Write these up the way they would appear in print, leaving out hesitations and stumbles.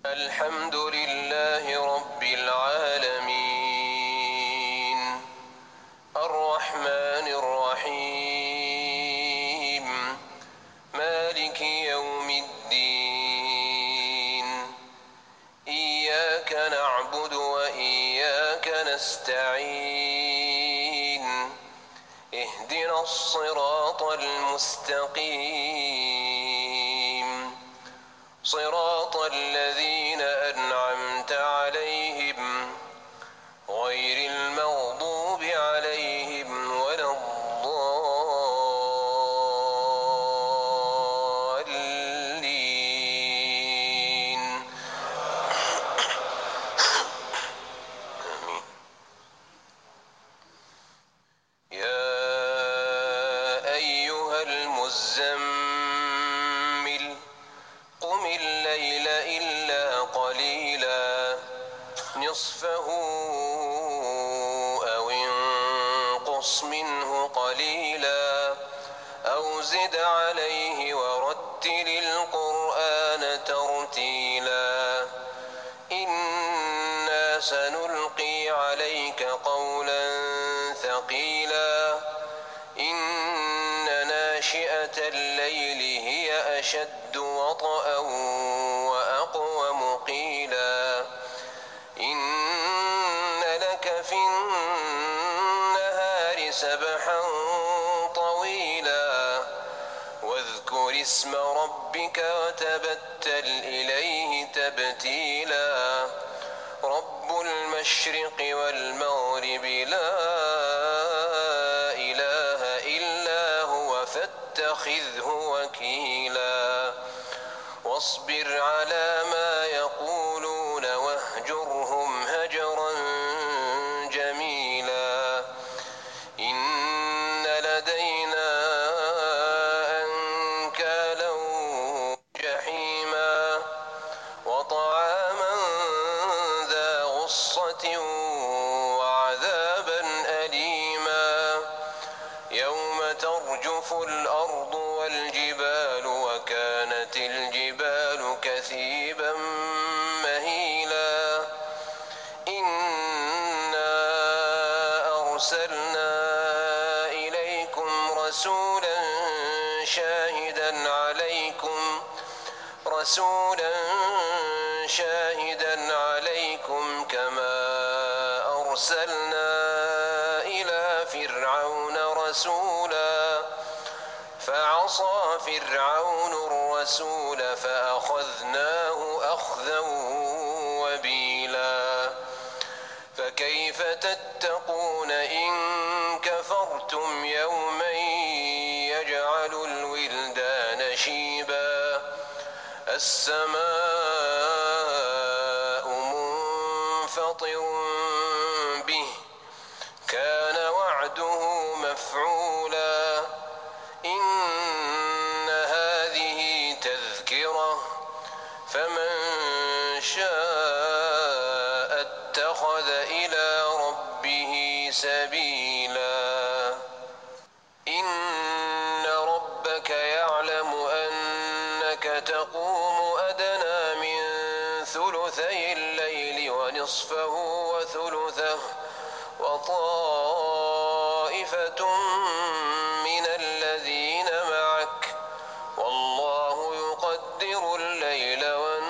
الحمد لله رب العالمين الرحمن الرحيم مالك يوم الدين إياك نعبد وإياك نستعين اهدنا الصراط المستقيم صراط الذين أنعمت عليهم غير المغضوب عليهم ولا الضالين آمين. يا أيها المزمل قم الليل إلا قليلا نصفه أو انقص منه قليلا أو زد عليه ورتل القرآن ترتيلا إنا سنلقي عليك قولا ثقيلا إن ناشئة الليل هي أشد وطئا وأقوم قيلا إن لك في النهار سبحا طويلا واذكر اسم ربك وتبتل إليه تبتيلا رب المشرق والمغرب لا إله إلا هو فاتخذه وكيلا واصبر على ما يقولون واهجرهم هجرا جميلا إن لدينا أنكالا جحيما وطعاما ذا غصة وعذابا أليما يوم ترجف الأرض والجبال وكانت الجبال كثيبا مهيلا إنا أرسلنا إليكم رسولا شاهدا عليكم كما أرسلنا إلى فرعون رسولا فعصى فرعون الرسول فأخذناه أخذا وبيلا فكيف تتقون إن كفرتم يوما يجعل الولدان شيبا السماء منفطر به كان وعده مفعولا إن هذه تذكرة فمن شاء اتخذ إلى ربه سبيلا إن ربك يعلم أنك تقوم أدنى من ثلثي الليل ونصفه وثلثه وطائفة من الذين معك والله يقدر الليل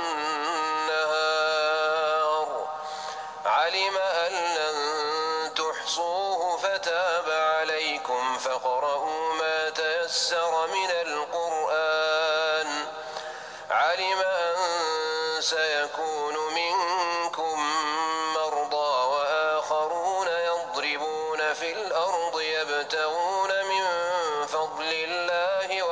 والنهار علم أن لن تحصوه فتاب عليكم فاقرؤوا ما تيسر من القرآن علم أن سيكون منكم مرضى وآخرون يضربون في الأرض يبتغون من فضل الله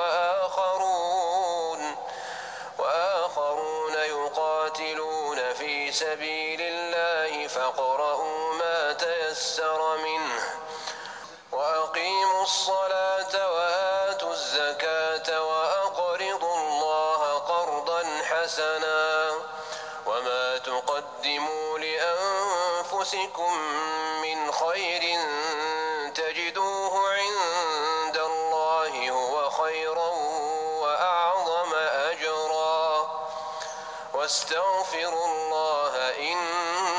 وآخرون يقاتلون في سبيل الله فاقرؤوا ما تيسر منه وأقيموا الصلاة وآتوا الزكاة وأقرضوا الله قرضا حسنا وما تقدموا لأنفسكم من خير تجدوه عند الله هو خيرا وأعظم أجرا واستغفروا الله إن